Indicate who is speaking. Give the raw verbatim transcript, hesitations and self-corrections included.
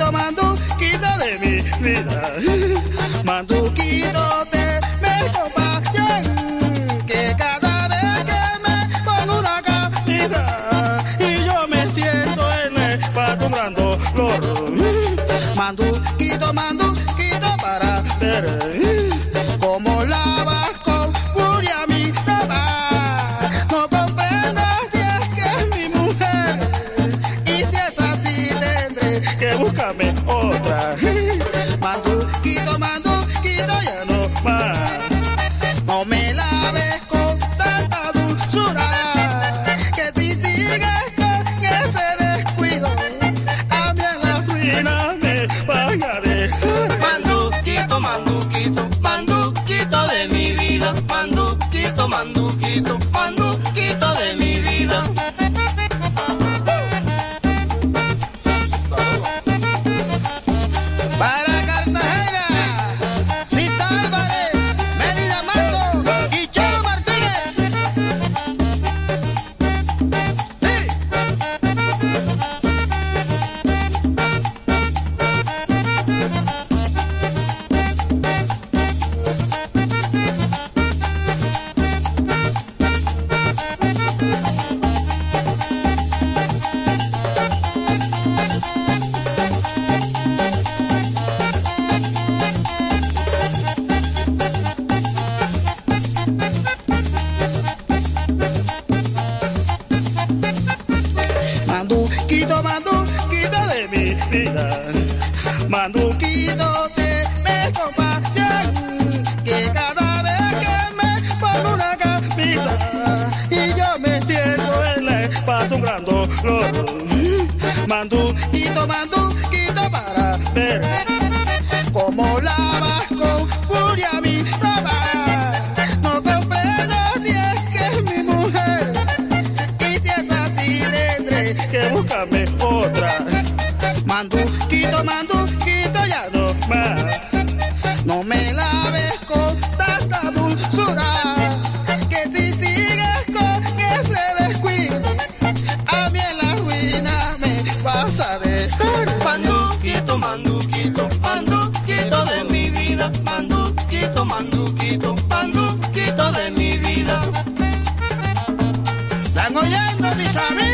Speaker 1: Manduquito, manduquito de mi vida, manduquito te me acompañan, que cada vez que me pongo una camisa y yo me siento en el patrón dolor. Manduquito, manduquito para ver cómo lavas con furia mi ropa. No comprendo si es que es mi mujer, y si es así tendré que buscarme otra. Manduquito, manduquito ya no más, no me laves con tanta dulzura, que si sigues con ese descuido, a mí en la ruina me van a dejar.
Speaker 2: Manduquito, manduquito, manduquito de mi vida, manduquito, manduquito, manduquito de mi vida.
Speaker 1: Para Cartagena, Cita Álvarez, Mérida Mato y Cholo Martínez. ¡Sí! Manduquito, manduquito de mi vida, manduquito te me acompañan, que cada vez que me pongo una camisa y yo me siento en la espalda un gran dolor. Manduquito, manduquito para ver cómo lavas con furia mi ropa. No comprendo si es que es mi mujer, y si es así tendré que buscarme otra. Manduquito, manduquito ya no más, no me laves con tanta dulzura, que si sigues con ese descuido, a mí en la ruina me vas a dejar.
Speaker 2: Manduquito, manduquito, manduquito de mi vida, manduquito, manduquito, manduquito de mi vida.
Speaker 1: ¿Están oyendo mis amigos?